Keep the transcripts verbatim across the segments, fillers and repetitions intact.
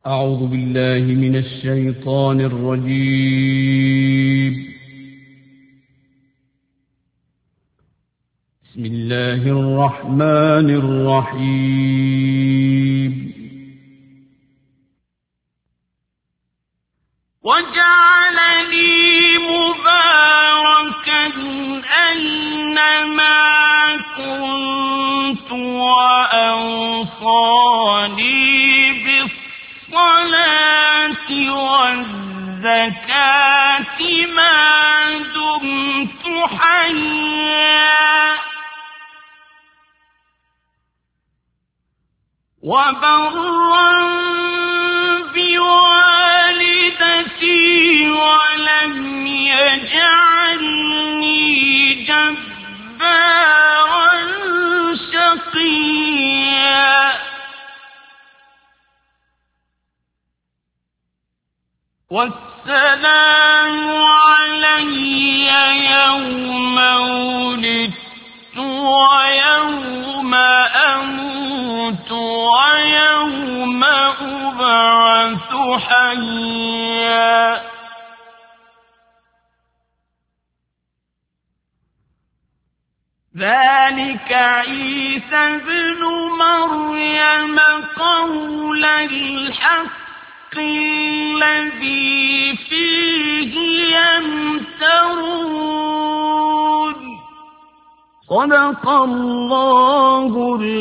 أعوذ بالله من الشيطان الرجيم. بسم الله الرحمن الرحيم. وجعلني مباركا أينما كنت وأوصاني بالصلاة والزكاة ما دمت حيا وبرا بوالدتي ولم يجعلني جبارا شقيا والسلام علي يوم ولدت ويوم أموت ويوم أبعث حيا ذلك عيسى ابن مريم قول الحق الذي فيه يمترون صدق الله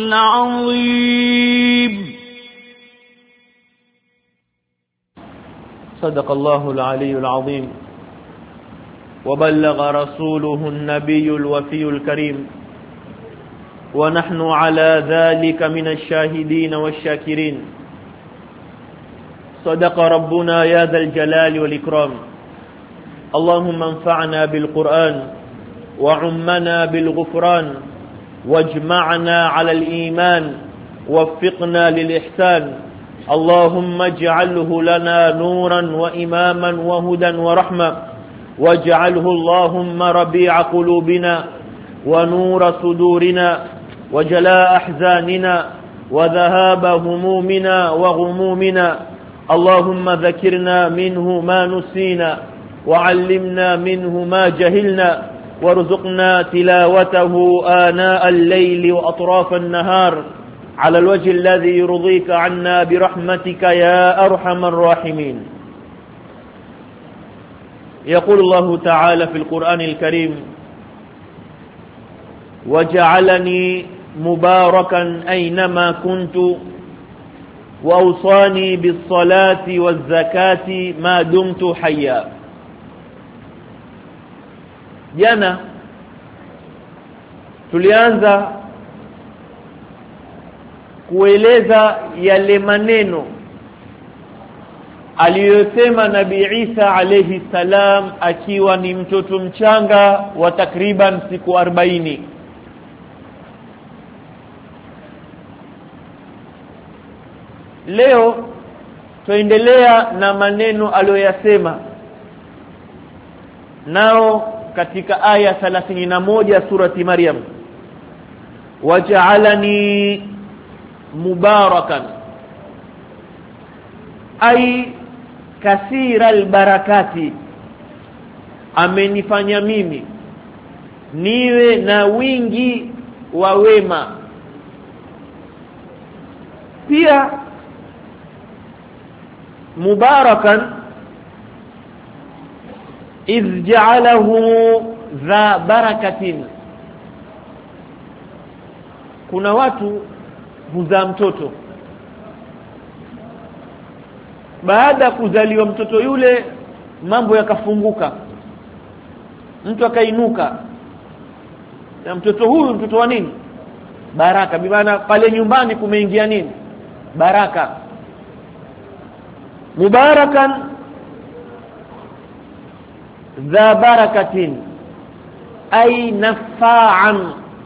العظيم. صدق الله العلي العظيم وبلغ رسوله النبي الوفي الكريم ونحن على ذلك من الشاهدين والشاكرين. صدق ربنا يا ذا الجلال والإكرام. اللهم انفعنا بالقرآن وعمنا بالغفران واجمعنا على الإيمان ووفقنا للإحسان. اللهم اجعله لنا نورا وإماما وهدى ورحمة واجعله اللهم ربيع قلوبنا ونور صدورنا وجلاء أحزاننا وذهاب همومنا وغمومنا. اللهم ذكرنا منه ما نسينا وعلمنا منه ما جهلنا وارزقنا تلاوته آناء الليل وأطراف النهار على الوجه الذي يرضيك عنا برحمتك يا أرحم الراحمين. يقول الله تعالى في القرآن الكريم: وجعلني مباركا أينما كنت وأوصاني بالصلاة والزكاة ما دمت حيا. Jana tulianza kueleza yale maneno aliyosema Nabii Isa alayhi salam akiwa ni mtoto mchanga wa takriban siku arobaini. Leo tuendelea na maneno aliyoyasema nao katika aya thelathini na moja surati Maryam: waja'alani mubarakan ay kathira albarakati, amenifanya mimi niwe na wingi wa wema. Pia mubarakan idh ja'alahu dha barakatin. Kuna watu huzaa mtoto, baada kuzaliwa mtoto yule mambo yakafunguka, mtu akainuka, na mtoto huyu mtoto wa nini? Baraka. Bimaana pale nyumbani kumeingia nini? Baraka. Mubarakan dha barakatin ay nafa'an,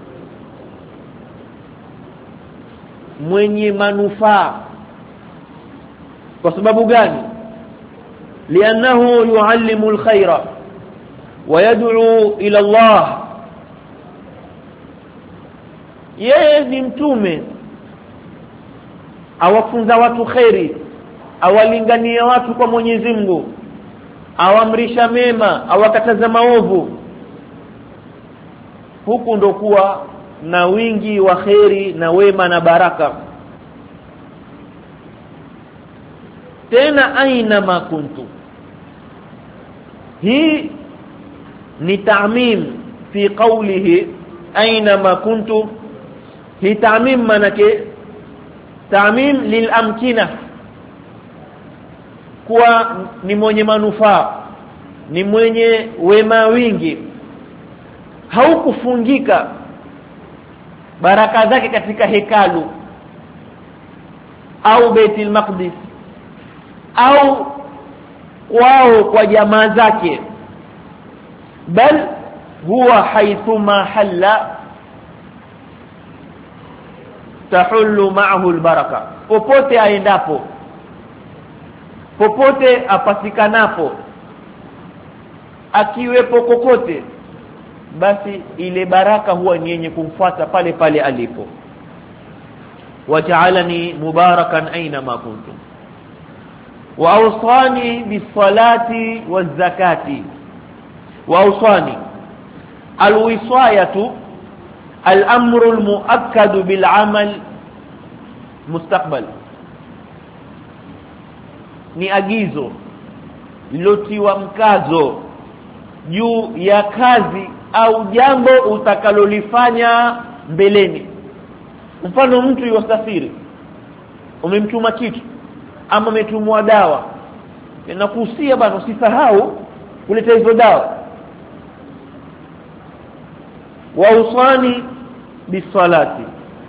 mwenye manufaa. Kwa sababu gani? li'annahu yuallimu alkhaira wa yad'u ila Allah. yeye ni mtume awafunza watu khairi awalingania watu kwa Mwenyezi Mungu, awamrisha mema, awakataza maovu, huku ndo kuwa na wingi wa kheri na wema na baraka. Tena aina ma kuntu, hii ni ta'mim fi qawlihi aina ma kuntu. Hii ta'mim manake ta'mim lil amkina, kuwa ni mwenye manufaa, ni mwenye wema wingi, haukufungika baraka zake katika hekalu au Baitul Maqdis au wao kwa jamaa zake, bal huwa haithuma halla tahullu ma'ahu albaraka. Popote aendapo, popote apatikanapo, akiwepo kokote, basi ile baraka huwa ni yenye kumfuata pale pale alipo. waja'alani mubarakan aina ma kuntu wa awsani bis-salati waz-zakati. wa awsani al-wisayatu al-amru al-muakkad bil-amal mustaqbal, ni agizo lilotiwa mkazo juu ya kazi au jambo utakalolifanya mbeleni. Mfano, mtu yosafiri, umemtuma kitu ama umetumwa dawa, nakuhusia bana usisahau kuleta hizo dawa. wa usani bisalati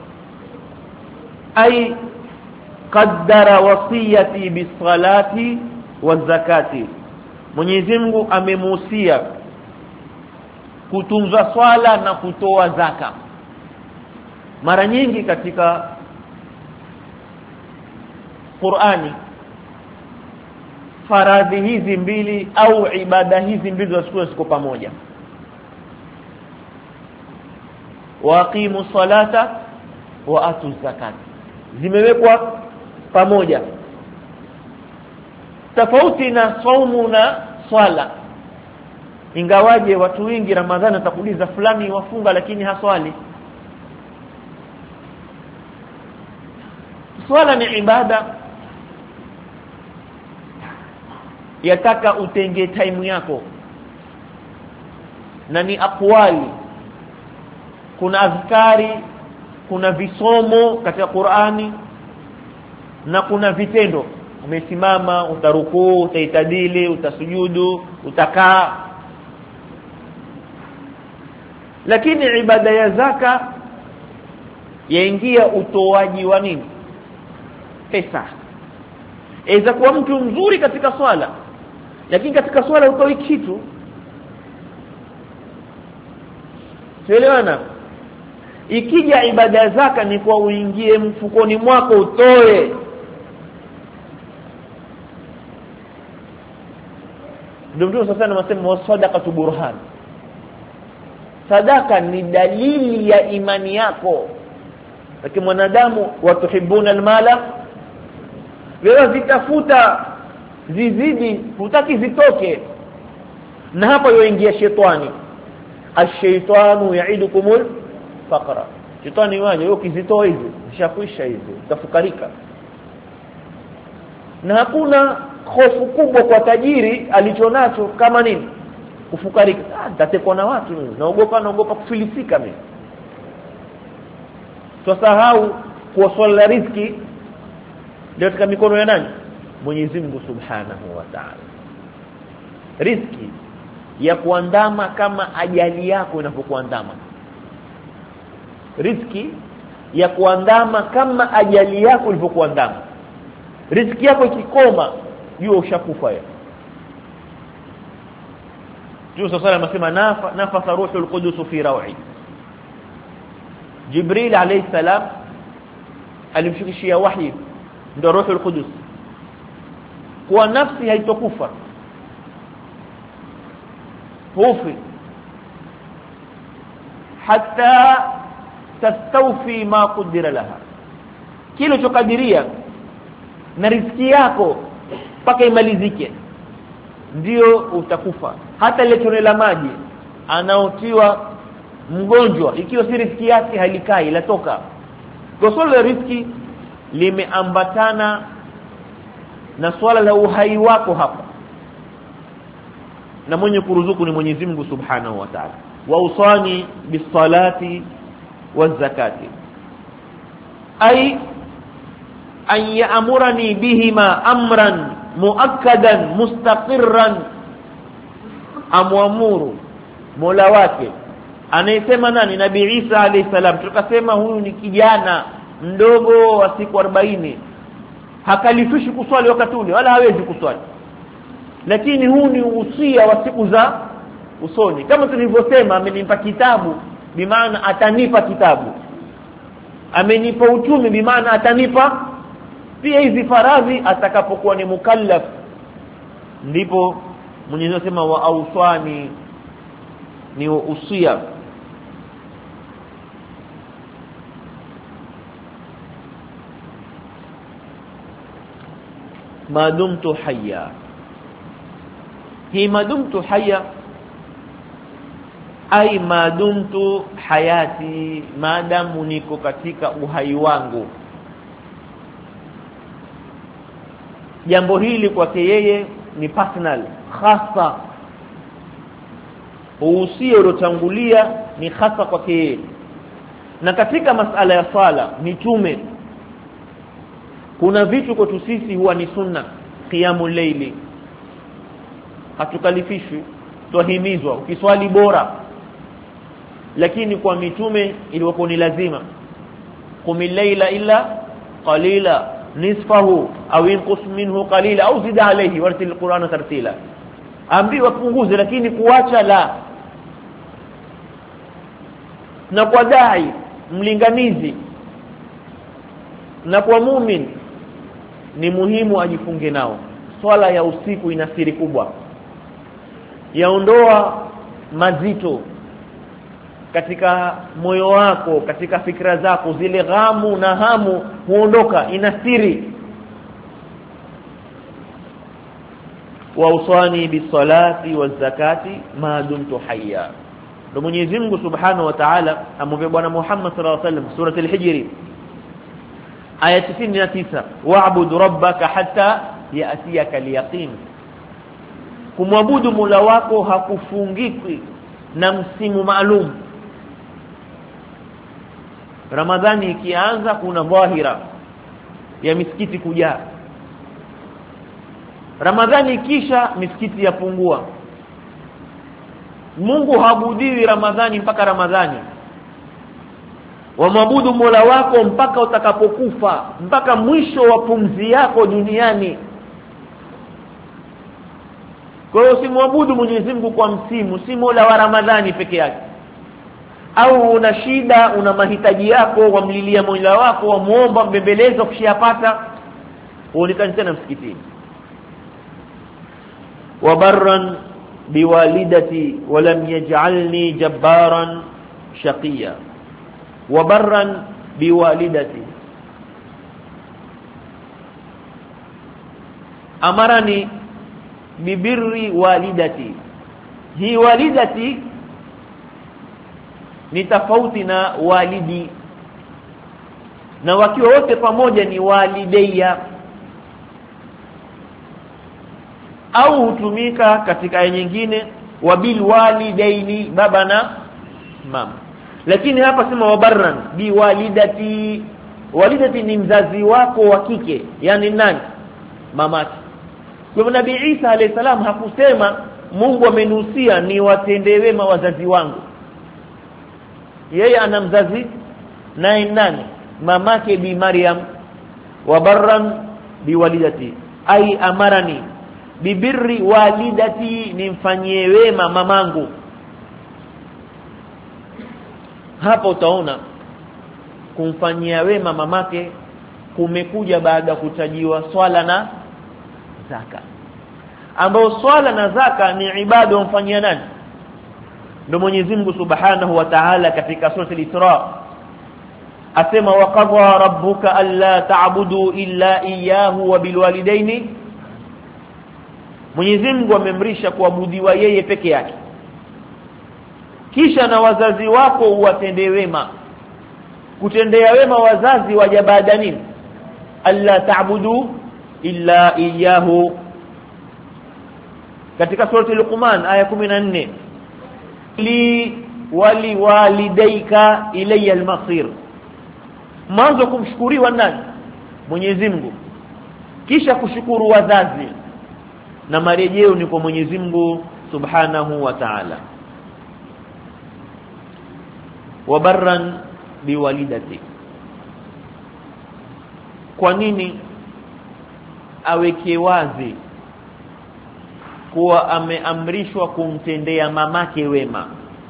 ay qaddara wasiyati bisalati wazakati. Mwenyezi Mungu amemuhusia kutunza swala na kutoa zaka. Mara nyingi katika Qur'ani faradhi hizi mbili au ibada hizi mbili zinakuwa ziko pamoja. Waqimu salata wa atu zakat, zimewekwa pamoja, tofauti na saumu na swala. Ingawaje watu wengi Ramadhani atakuuliza fulani wafunga lakini haswali. Swala ni ibada, yataka utenge time yako, na ni aqwali, kuna azkari, kuna visomo katika Qur'ani, na kuna vitendo. Umesimama, utarukuu, utaitadili, utasujudu, utakaa. Lakini ibada ya zaka yaingia utoaji wa nini? Pesa. Iza kuwa mtu mzuri katika swala, lakini katika swala utoi kitu. Sielewana? Ikija ibada ya zaka ni kwa uingie mfukoni mwako utoe. Ndio mtu sasa anasema sadaqatu burhan. Sadaka ni dalili ya imani yako. Lakini mwanadamu watuhibuna almala, wewe zitafuta zizidi, hutaki zitoke. Na hapa yoingia shetani. Ash-shaytanu ya'idukumul faqra. Shetani waje wewe ukizitoa hizi zishakwisha hizi, utafukarika. Na hakuna hofu kubwa kwa tajiri alichonacho kama nini? Kufukarika. Ah, nitatekwa na watu, naogopa naogopa kufilisika mimi. Tusahau kwa swala riziki ndio katika mikono ya nani? Mwenyezi Mungu Subhanahu wa Ta'ala. Riziki ya kuandama kama ajali yako inapokuandama. Riziki ya kuandama kama ajali yako ilivyokuandama. Riziki yako ikikoma, jua ushakufa ya. Juu sasa anasema nafa nafasa ruhul qudus fi raw'i. Jibril alayhi salam alimshukishia wahi ndio ruhul qudus kwa nafsi haitokufa, hufi hatta tastawfi ma qudira laha, kile chokadiria na riziki yako mpaka imalizike, ndio utakufa. Hata ile tone la maji anaotiwa mgonjwa, ikiwa si riziki yake halikai, latoka. Kwa swala la riziki limeambatana na swala la uhai wako hapa, na mwenye kuruzuku ni Mwenyezi Mungu Subhanahu wa Ta'ala. Wa usani bisalati wazakati, ay an ya'murani bihima amran muakkadan mustaqirran, amwamuru Mola wake. Anayesema nani? Nabii Isa alayhi salam. Tukasema huyu ni kijana mdogo wa siku arobaini, hakalifishi kuswali wakati ule wala hawezi kuswali, lakini huu ni usia wa siku za usoni. Kama tulivyosema, amenipa kitabu bimaana atanipa kitabu, amenipa uchumi bimaana atanipa pia hizi faradhi atakapokuwa ni mukallaf. Ndipo Mwenyezi Mungu anasema wa auswani, ni usia. madumtu hayya, hii madumtu hayya ai madumtu hayati, maadamu niko katika uhai wangu. Jambo hili kwake yeye ni personal, khasa. Uhusia uliotangulia ni khasa kwake yeye. Na katika masala ya sala mitume, kuna vitu kwetu sisi huwa ni sunna, qiyamul layli, hatukalifishwi, twahimizwa ukiswali bora. Lakini kwa mitume ilikuwa ni lazima, qumil layla illa qalila nisfahu au inqus minhu qalila au zid alayhi wartil qur'ana tartila. Ambiwa punguze, lakini kuacha la. Na kwa dai mlinganizi na kwa muumini ni muhimu ajifunge nao. Swala ya usiku ina siri kubwa, yaondoa mazito katika moyo wako, katika fikra zako, zile ghamu na hamu huondoka, ina siri. wa usani bisalati wazakati ma dumtu hayya. Ndio Mwenyezi Mungu Subhanahu wa Ta'ala amwambia Bwana Muhammad sallallahu alaihi wasallam, surah al-Hijr aya tisini na tisa, wa'bud rabbaka hatta ya'tiyaka al-yaqin. Kumwabudu Mola wako hakufungiki na msimu maalum. Ramadhani ikianza kuna dhahira ya misikiti kujaa, Ramadhani kisha misikiti yapungua. Mungu haabudiwi Ramadhani mpaka Ramadhani. Wamwabudu Mola wako mpaka utakapokufa, mpaka mwisho wa pumzi yako duniani. Kwa hiyo usimwabudu Mwenyezi Mungu kwa msimu, si Mola wa Ramadhani peke yake. Au una shida, una mahitaji yako, wamlilia Mola wako, wamuomba, mbembeleza, ukishapata uonekane tena msikitini. Wabarran biwalidati walam yaj'alni jabbaran shaqiya. Wabarran biwalidati, amarani bibirri walidati. Hii walidati ni tofauti na walidi, na wakiwa wote pamoja ni walideya, au hutumika katika aya nyingine wabil walidaini, baba na mama. Lakini hapa sema wabarran bi walidati. Walidati ni mzazi wako wa kike, yani nani? Mamaki. Kwa hivyo Nabii Isa alayhi salam hakusema Mungu amenusia ni watendee wema wazazi wangu. Yeye ana mzazi naye nani? Mamake bi Maryam. Wabarran bi walidati ai amarani bibirri walidati, nimfanyie wema mamangu. Hapa utaona kumfanyia wema mamake kumekuja baada kutajiwa swala na zaka, ambao swala na zaka ni ibada umfanyia nani? Ndio Mwenyezi Mungu Subhanahu wa Ta'ala katika surah al-Isra asema wa qadha rabbuka alla ta'budu illa iyyahu wa bil walidaini, Mwenyezi Mungu amemrisha kuabudiwa yeye peke yake, kisha na wazazi wako uwatendee wema. Kutendea wema wazazi waja baada nini? Alla ta'budu illa iyyahu, katika surati Luqman aya kumi na nne, li wali walidaika ilayya al-masir. Mwanzo kumshukuriwa nani? Mwenyezi Mungu, kisha kushukuru wazazi, na marejeo ni kwa Mwenyezi Mungu Subhanahu wa Ta'ala. Wa barran biwalidati, kwa nini aweke wazi kuwa ameamrishwa kumtendea mamake wema?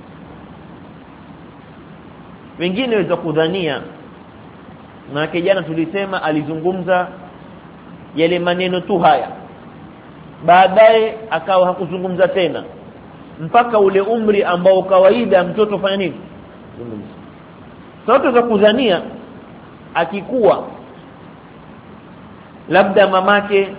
Wengine waweza kudhania, na kijana tulisema alizungumza yale maneno tu haya, baadaye akawa hakuzungumza tena mpaka ule umri ambao kawaida mtoto fanya nini? Zungumza. Sauti za kudhania akikuwa labda mamake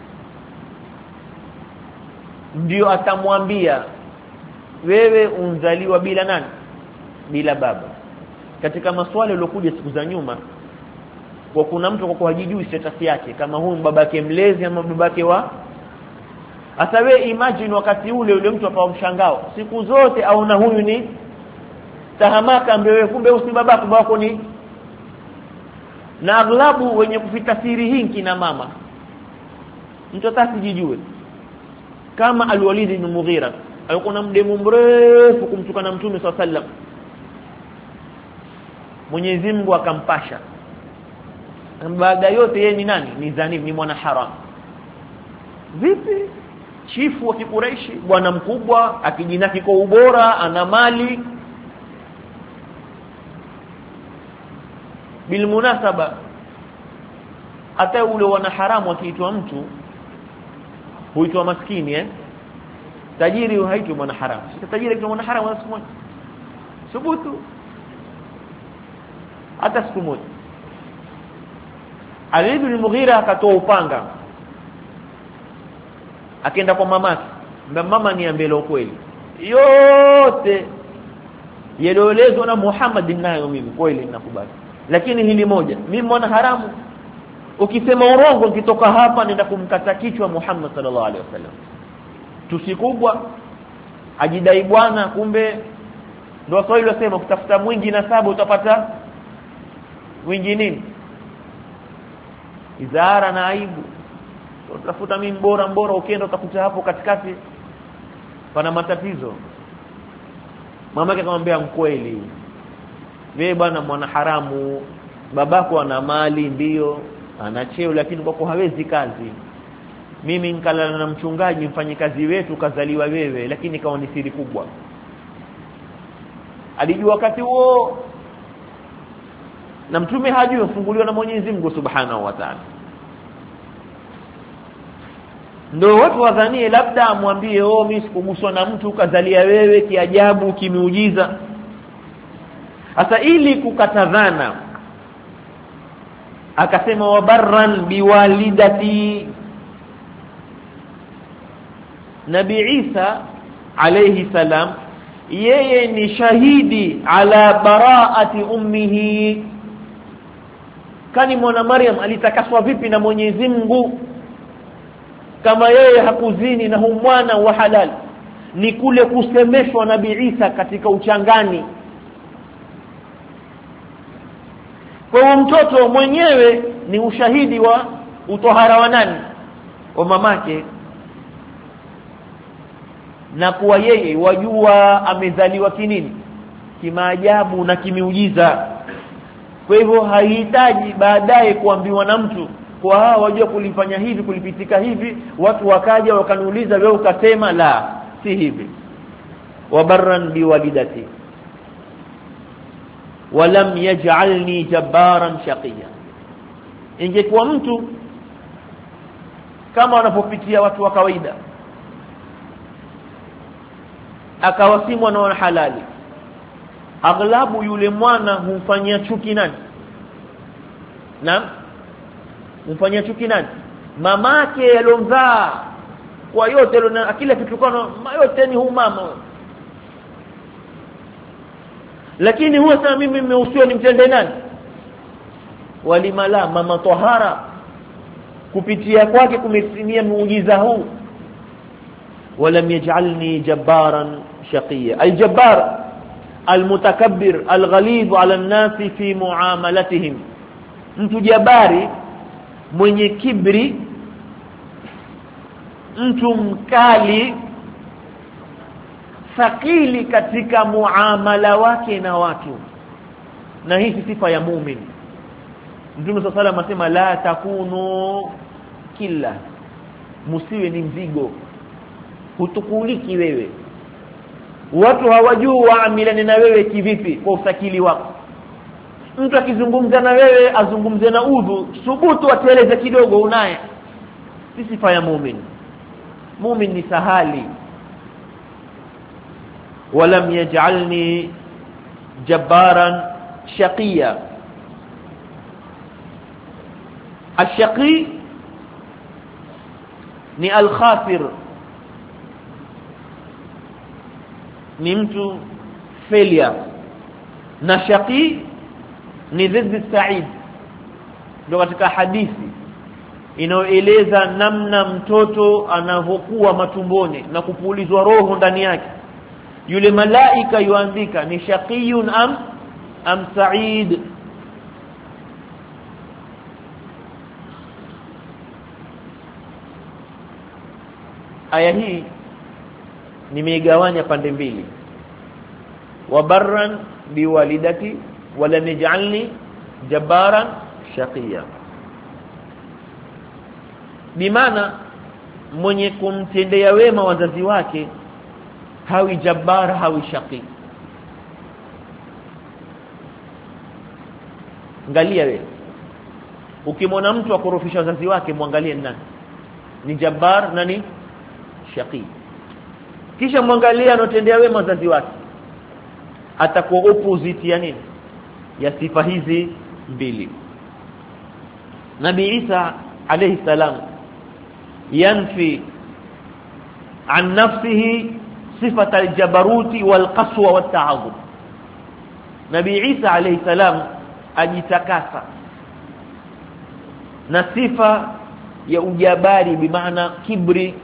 ndio atamwambia wewe unzaliwa bila nani? Bila baba. Katika maswali yaliokuja siku za nyuma, kwa kuna mtu kwa hajijui status yake kama huyu babake mlezi ama babake wa, hata wewe imagine wakati ule ule mtu akawa mshangao siku zote aona huyu ni tahamaka, ambaye kumbe usi babako babako ni. Na aghlabu wenye kufitafsiri hii kina mama, mtu atasijijue kama Al-Walid ibn Mughira alikuwa na mdemu mrefu kumtukana Mtume swalla sallam, Mwenyezi Mungu akampasha baada yote yeye ni nani? Ni zanim, ni mwana haram. Vipi chifu wa Quraishi, bwana mkubwa, akijinaki kwa ubora, ana mali. Bil munasaba hata ule wana haramu akiitwa mtu huitwa maskini eh tajiri haitwi mwana haramu. Sasa tajiri kama mwana haramu siku moja subutu hata siku moja. Ali ibn Mughira akatoa upanga akaenda kwa mamake, mama niambie ukweli yote yaliyoelezwa na Muhammad nayo mimi kweli ninakubali, lakini hili moja, mimi mwana haramu, ukisema urongo nikitoka hapa nenda kumkata kichwa Muhammad sallallahu alaihi wasallam. Tusikubwa ajidai bwana, kumbe ndio swali lilosema kutafuta mwingi na saba utapata mwingi nini? Izara na aibu. Utafuta mimi bora bora, ukienda utakuta hapo katikati pana matatizo. Mama yake akamwambia mkweli, wewe bwana mwana haramu, babako ana mali ndio, ana cheo, lakini kwako hawezi kazi. Mimi nikalala na mchungaji mfanyikazi wetu kazaliwa wewe, lakini kawa ni siri kubwa. Alijua wakati huo na mtume hajui ufunguliwa na Mwenyezi Mungu Subhanahu wa Ta'ala. Ndio watu wadhanie labda amwambie oh mimi sikuguswa na mtu kazalia wewe kiajabu kimiujiza. Sasa ili kukatazana akasema wabarran biwalidati. Nabii Isa alayhi salam yeye ni shahidi ala baraati ummihi. Kani mwana Maryam alitakaswa vipi na Mwenyezi Mungu kama yeye hakuzini na huyu mwana wa halal? Ni kule kusemeshwa Nabii Isa katika uchangani. Kwa mtoto mwenyewe ni ushahidi wa utohara wa nani? Wa mamake. Na kuwa yeye wajua amezaliwa kinini? Kimaajabu na kimiujiza. Kwa hivyo haihitaji baadaye kuambiwa na mtu kwa hawa wajua kulifanya hivi kulipitika hivi, watu wakaja wakaniuliza wewe ukasema la, si hivi. Wabarran biwalidati walam yaj'alni jabbaran shaqiya. Ingekuwa mtu kama wanapopitia watu wa kawaida akawasimwa na halali, aghlabu yule mwana humfanyia chuki nani? na umfanyia chuki nani? Mamake alomzaa. Kwa yote akila kitukano yote ni huyu mama. Lakini huwa sasa mimi nimehusiwa nimtende nani? Walimala mama Tahara, kupitia kwake kumetimia muujiza huu. Walam yaj'alni jabbaran shaqiya. Al-jabbar al-mutakabbir al-ghalidh 'ala an-nasi fi muamalatihim. Mtu jabari mwenye kibri, mtu mkali, thaqili katika muamala wake na watu. Na hii sifa ya muumini. Mtume sallallahu alayhi wasallam asema la takunu killa, musiwe ni mzigo, hutukuliki wewe. Watu hawajui waamilane na wewe kivipi kwa usakili wako. Mtu akizungumza na wewe azungumze na udhu, thubutu ateleze kidogo unaye. Si sifa ya muumini. Muumini ni sahali. Walam yaj'alni jabbaran shaqiya. Ashaqi ni al-khasir, ni mtu failure, na shaqi ni dhidi sa'id. Ndio katika hadithi inayoeleza namna mtoto anavokuwa matumboni na kupulizwa roho ndani yake, yule malaika yuandika ni shaqiyun am am sa'id. Aya hii nimeigawanya pande mbili. Wabarran biwalidati wala nij'alni jabbaran shaqiya. Bimaana mwenye kumtendea wema wazazi wake hawi jabbar, hawi shaqi. Angalia wewe, ukimwona mtu akorofisha wazazi wake muangalie nani ni jabbar na ni shaqi. Kisha muangalia anotendea wema wazazi wake, atakuwa opposite ya nini? Ya sifa hizi mbili. Nabii Isa alayhi salam yanfi an nafsihi sifata aljabaruti walqaswa watta'adhub. Nabii Isa alayhi salam ajitakasa na sifa ya ujabari, bimaana kibri,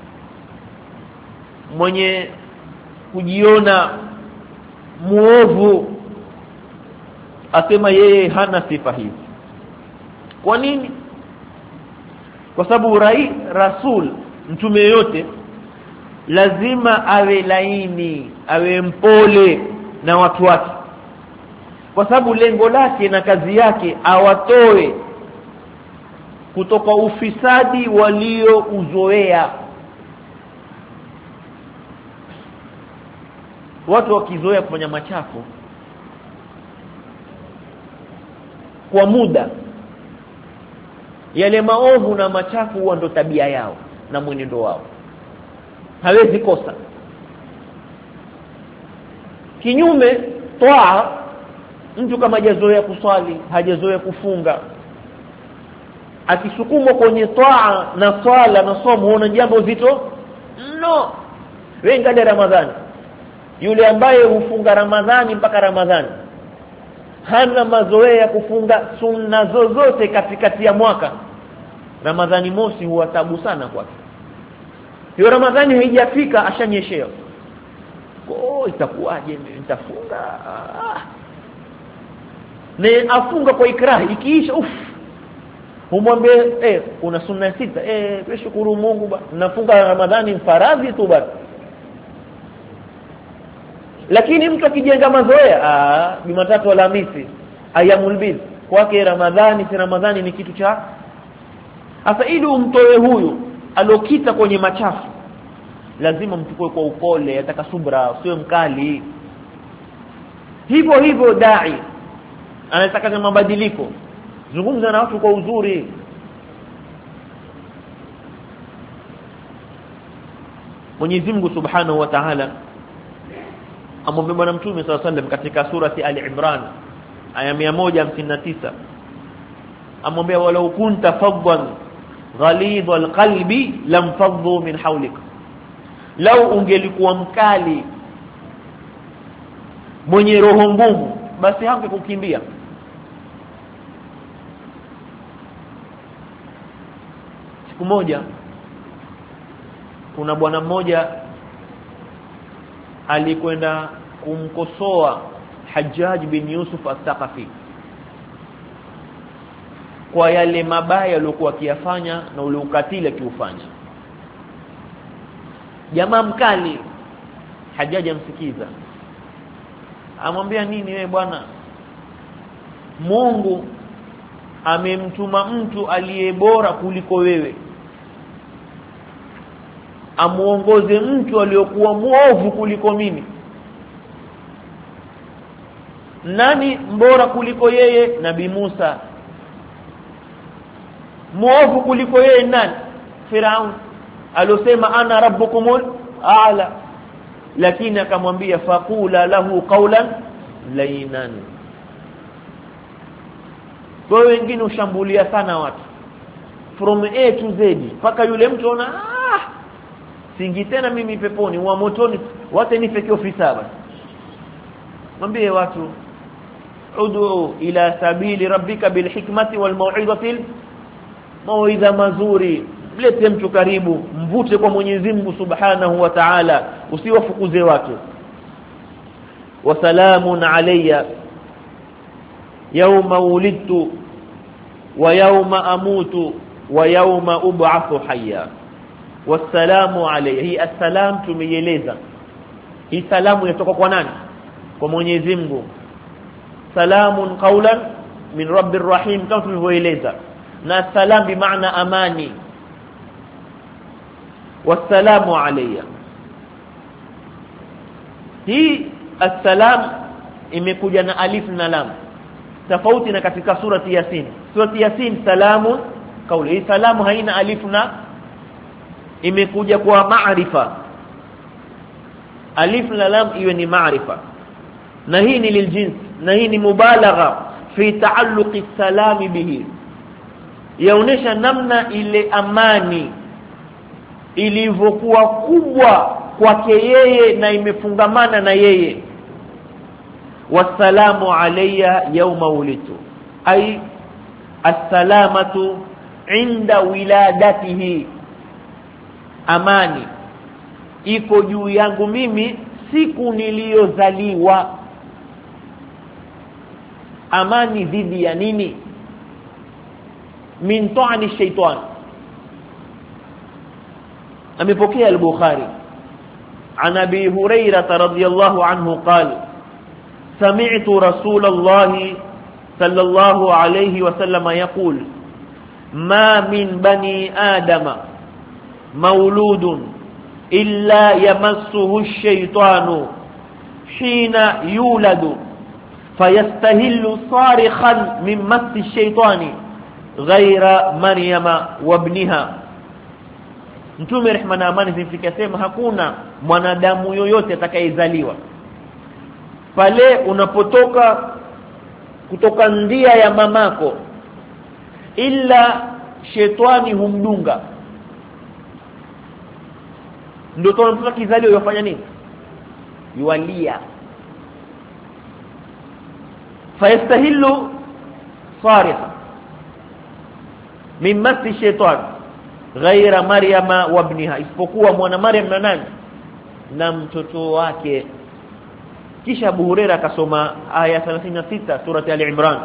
mwenye kujiona muovu. Asema yeye hana sifa hizi. Kwa nini? Kwa sababu rai rasul, mtume yote lazima awe laini, awe mpole na watu wake, kwa sababu lengo lake na kazi yake awatoe kutoka ufisadi walio uzoea. Watu wakizoea kufanya machafu kwa muda, yale maovu na machafu huwa ndo tabia yao na mwenendo wao, hawezi kosa. Kinyume toa, mtu kama hajazoea kuswali, hajazoea kufunga, akisukumwa kwenye toa na swala na somo, huona jambo zito no. Wenga de Ramadhani, yule ambaye hufunga Ramadhani mpaka Ramadhani hana mazoea ya kufunga sunna zozote katikati ya mwaka, Ramadhani mosi huwa tabu sana kwake. Hiyo Ramadhani haijafika ashanyeshea, oh itakuwaje nitafunga? Ah. Ne afunga kwa ikrahi, ikiisha uff, humwambie eh una sunna sita, eh shukuru Mungu bwana, nafunga Ramadhani faradhi tu bwana. Lakini mtu akijenga mazoea, ah Jumatatu Alhamisi ayamul bid, kwake Ramadhani si Ramadhani ni kitu cha. Sasa ili umtoe huyu alokita kwenye machafu, lazima mchukue kwa upole, ataka subra, usiwe mkali. Hivyo hivyo dai anataka mabadiliko, zungumza na watu kwa uzuri. Mwenyezi Mungu Subhanahu wa Ta'ala amwambia Bwana Mtume sallallahu alaihi wasallam katika surati Ali Imran aya mia moja hamsini na tisa, amwambia walau kunta faddan ghalid alqalbi lam faddu min hawlik, lau ungelikuwa mkali mwenye roho ngumu basi hangekukimbia. Siku moja kuna bwana mmoja alikwenda kumkosoa Hajjaj bin Yusuf al-Thaqafi kwa yale mabaya aliyokuwa akiyafanya na ule ukatili akiufanya. Jamaa mkali, Hajjaj amsikiza, amwambia nini wewe bwana, Mungu amemtuma mtu aliye bora kuliko wewe amuongoze mtu aliyokuwa muovu kuliko mimi. Nani mbora kuliko yeye? Nabii Musa. Muovu kuliko yeye nani? Firaun alosema ana rabbukumul a'la, lakini akamwambia faqula lahu qawlan laynan. Kwa wengine ushambulia sana watu from A to Z paka yule mtu ona ah singi tena mimi peponi wa motoni wote ni fake ofisa. Basi mwambie watu udu ila sabili rabbika bil hikmati wal mau'izati mau'iza mazuri, mlete mtu karibu, mvute kwa Mwenyezi Mungu Subhanahu wa Ta'ala, usiwafukuze watu. Wa salamun alayya yawma wulidtu wa yawma amutu wa yawma ub'athu hayya. Wassalamu alayya, hii assalam tumeieleza. Hii salamu inatoka kwa nani? Kwa Mwenyezi Mungu. Salamun qawlan min rabbir rahim, kama tulivyoeleza. Na salam bi maana amani. Wassalamu alayya, hii assalam imekuja na alif na lam, tofauti na katika surati Yasin. Surati Yasin salamun qawli, hii salamu haina alif na, imekuja kwa maarifa, alif na lam iwe ni maarifa, na hii ni liljins, na hii ni mubalagha fi taalluqi salami bihi, yaonesha namna ile amani ilivyokuwa kubwa kwake yeye na imefungamana na yeye. Wassalamu alayya yawma wulidtu, ay assalamatu inda wiladatihi, amani iko juu yangu mimi siku niliyozaliwa. Amani dhidi ya nini? Min ta'ani shaytan. Amepokea al-Bukhari an Abi Hurairah radhiyallahu anhu qala sami'tu Rasulullah sallallahu alayhi wa sallam yaqul ma min bani adama mauludun illa yamassuhu ash-shaytanu hina yuladu fayastahillu sarikhan min massi ash-shaytani ghayra Maryama wa ibniha. Mtume rehma na amani zimfikia sema hakuna mwanadamu yoyote atakayezaliwa pale unapotoka kutoka ndia ya mamako ila shetani humdunga. Ndio tunataka kizalio yafanya nini? Yualia. Fayastahillu sarikha min masi shaytan ghaira Maryama wa ibniha, isipokuwa mwana Maryam na nani? Na mtoto wake. Kisha Abu Hurairah akasoma aya thelathini na sita surati al-Imran.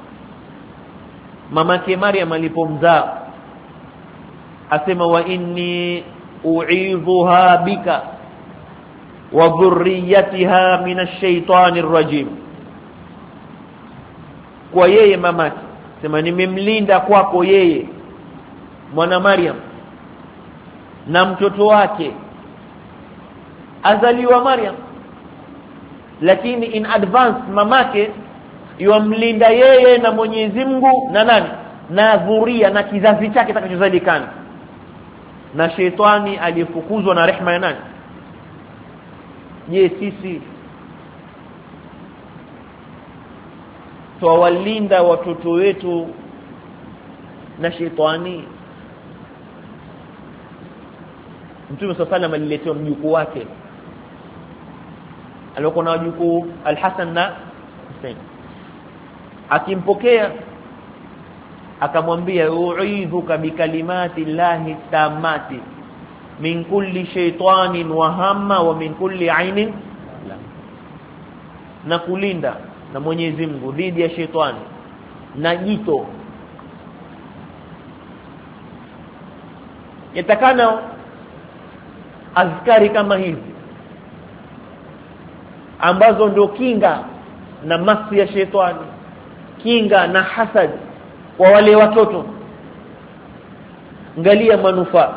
Mamake Maryam alipomzaa asema wa inni u'idhuha bika wa dhurriyyatiha minash shaitanir rajim, kwa yeye mamake sema nimemlinda kwako yeye mwana Maryam na mtoto wake azaliwa Maryam, lakini in advance mamake yuamlinda yeye na Mwenyezi Mungu na nani? Na dhuria na kizazi chake kitakachozalikana. Na shetani alifukuzwa na rehema ya nani? Je, sisi twawalinda watoto wetu na shetani. Mtume sallallahu alayhi wasallam aliletea mjukuu wake alikuwa na wajukuu Al-Hasan na Hussein, akimpokea akamwambia u'idhuka bikalimati llahi tamati min kulli shaytanin wa hamma wa min kulli ainin la, na kulinda na Mwenyezi Mungu dhidi ya shetani na jito. Yatakana azkari kama hizi ambazo ndio kinga na masi ya shetani, kinga na hasad kwa wale watoto. Angalia manufaa.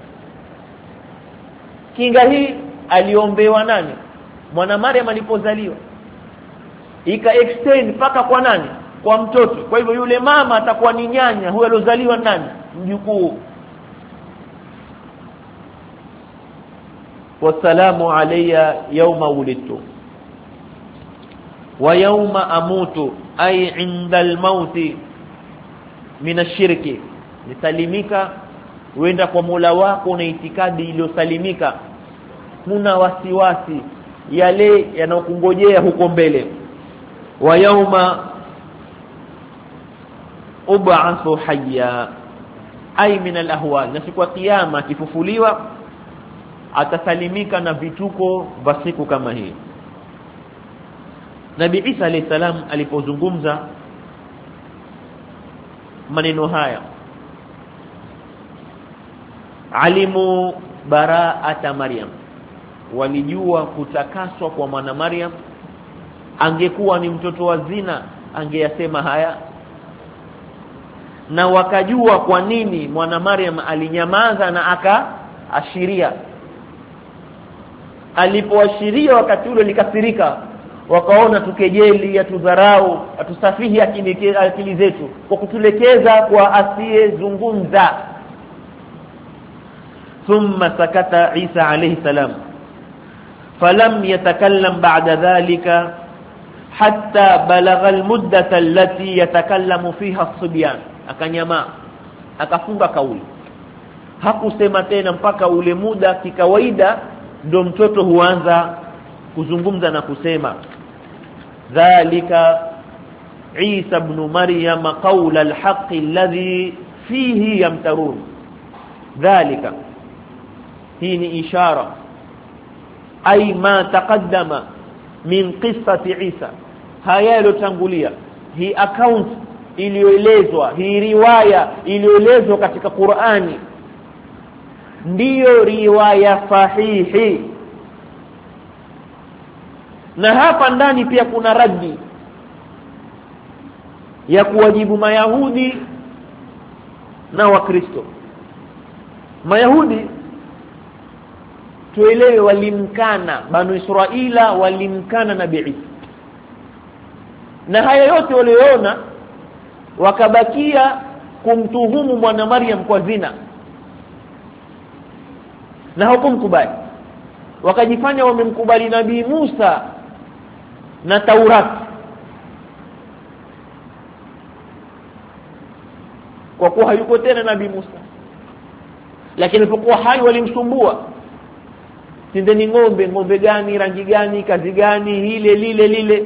Kinga hii aliombewa nani? Mwana Maryam alipozaliwa. Ika extend paka kwa nani? Kwa mtoto. Kwa hivyo yule mama atakuwa ni nyanya, huyo alozaliwa nani? Mjukuu. Wassalamu alayya yawma wulidtu wa yawma amutu ay inda al-maut min ash-shirki. Nisalimika uenda kwa Mola wako na itikadi iliyosalimika, muna wasiwasi yale yanayokungojea huko mbele. Wa yawma ub'athu hayya ay min al-ahwal, na siku ya kiyama akifufuliwa atasalimika na vituko vya siku kama hii. Nabii Isa alayhi salam alipozungumza maneno haya, alimu bara'ata Maryam, walijua kutakaswa kwa mwana Maryam. Angekuwa ni mtoto wa zina angeyasema haya, na wakajua kwa nini mwana Maryam alinyamaza na akaashiria. Alipoashiria wakati ule likasirika, wakaona tukejeli, atudharau, atusafihi akili, akili zetu kwa kutulekeza kwa asiyezungumza. Thumma sakata Isa alayhi salam falam yatakallam ba'da dhalika hatta balagha almuddata allati yatakallamu fiha as-subyan. Akanyama, akafunga kauli, hakusema tena mpaka ule muda kikawaida ndo mtoto huanza kuzungumza na kusema. Dhalika Isa ibn Maryam qawla al-haqq alladhi fihi yamtarun. Dhalika, hii ni ishara ay ma taqaddama min qissati Isa, haya yalotangulia, hii account iliyoelezwa, hii riwaya iliyoelezwa katika Qur'ani ndiyo riwaya sahihi. Na hapa ndani pia kuna raddi ya kuwajibu Mayahudi na Wakristo. Mayahudi tuelewe walimkana, Banu Israila walimkana Nabii Isa, na haya yote waliona wakabakia kumtuhumu mwana Maryam kwa zina na hukumkubali. Wakajifanya wamemkubali Nabii Musa na Taurat, kwa kuwa hayuko tena Nabii Musa. Lakini alipokuwa hai walimsumbua, tindeni ng'ombe, ng'ombe gani, rangi gani, kazi gani, hile lile lile.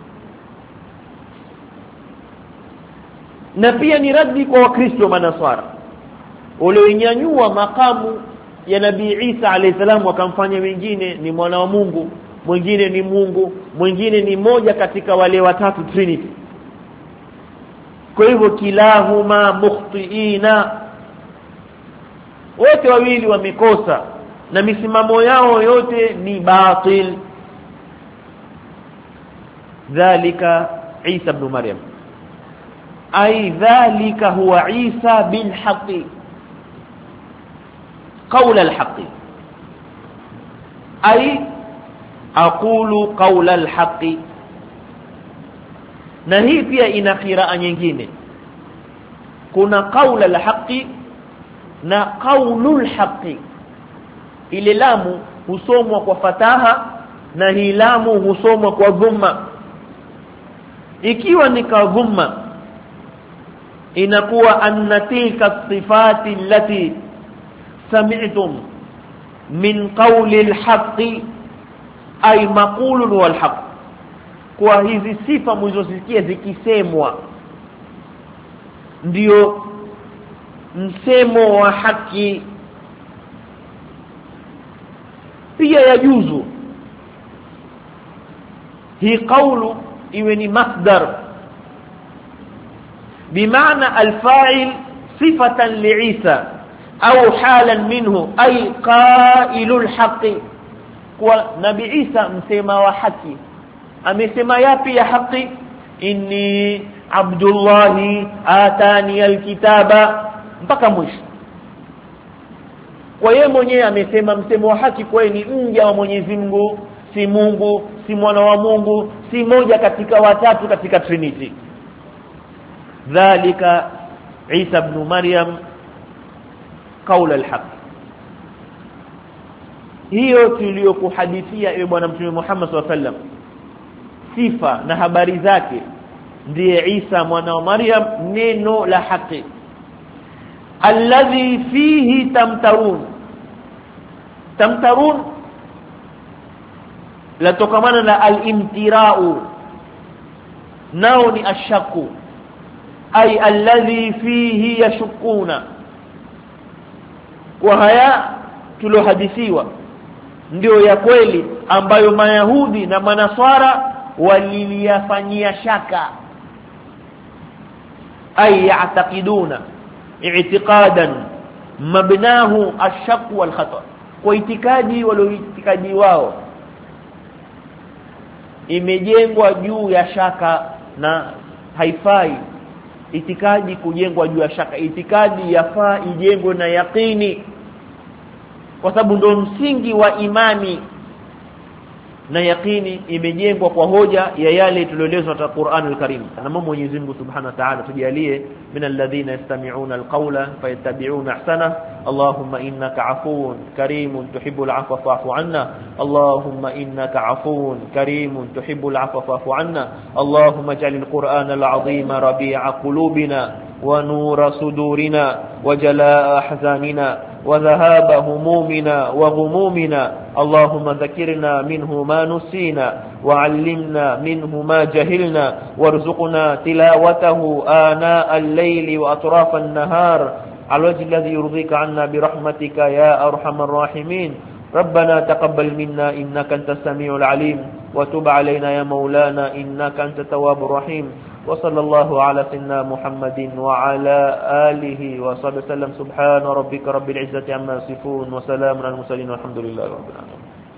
Na pia ni raddi kwa Wakristo Manaswara walioinyanyua makamu ya Nabii Isa alayhi salam, wakamfanya wengine ni mwana wa Mungu, mwingine ni Mungu, mwingine ni moja katika wale watatu Trinity. Kwa hivyo kilahuma mukhtiina, wote wawili wamekosa na misimamo yao yote ni batil. Dhalika Isa ibn Maryam ay dhalika huwa Isa bil haqqi قول الحق أي أقول قول الحق. na hii pia ina qiraa nyingine, kuna qaula al-haqi na qaulul haqi. Ile lamu husomwa kwa fataha na hii lamu husomwa kwa dhamma. Ikiwa ni kwa dhamma inakuwa anna tilka sifati allati sami'tum min qawli al-haqqi ay maqulun wal haqq, kwa hizi sifa mlizosikia zikisemwa ndio msemo wa haki. Pia yajuzu hii qawlu iwe ni masdar bimaana al-fa'il sifatan li'isa au halan minhu ay qailul haqqi, kwa nabii Isa msema wa haki. Amesema yapi ya haki? Inni abdullahi atani alkitaba mpaka mwisho. Kwa yeye mwenyewe amesema msemo wa haki, kwa ni mja wa Mwenyezi Mungu, si Mungu, si mwana wa Mungu, si moja katika watatu katika Trinity. Dhalika Isa ibn Maryam qaul al-haq. Hiyo tuliyokuhadithia ewe bwana mtume Muhammad sallallahu alaihi wasallam, sifa na habari zake, ndiye Isa mwana wa Maryam, neno la haki. Alladhi fihi tamtarun, tamtarun la tokamana na al-imtira'u, nao ni ashaku, ay alladhi fihi yashukuna. Kwa haya tulohadithiwa ndio ya kweli ambayo Mayahudi na Manaswara waliliyafanyia shaka, ay ya'taqiduna i'tiqadan mabnahu ash-shak wal khata, kwa itikadi walioitikadi wao imejengwa juu ya shaka, na haifai itikadi kujengwa juu ya shaka. Itikadi yafaa ijengwe na yaqini, kwa sababu ndio msingi wa imani, na yaqini imejengwa kwa hoja ya yale tulioelezwa katika Qur'anul Karim. Na Mwenyezi Mungu Subhanahu wa Ta'ala tujalie min alladhina yastami'una alqawla fayattabi'una ahsana. Allahumma innaka afuwun karimun tuhibbul 'afwa fa'fu 'anna. Allahumma innaka afuwun karimun tuhibbul 'afwa fa'fu 'anna. Allahumma ij'alil Qur'ana al-'azima rabi'a qulubina wa nura sudurina wa jalaa ahzanina وذهاب همومنا وغمومنا. اللهم ذكرنا منه ما نسينا وعلمنا منه ما جهلنا وارزقنا تلاوته آناء الليل وأطراف النهار على الوجه الذي يرضيك عنا برحمتك يا أرحم الراحمين. ربنا تقبل منا إنك أنت السميع العليم وتب علينا يا مولانا إنك أنت التواب الرحيم. وصلى الله على سيدنا محمد وعلى آله وصحبه وسلم. سبحان ربك رب العزة عما يصفون وسلام على المرسلين والحمد لله رب العالمين.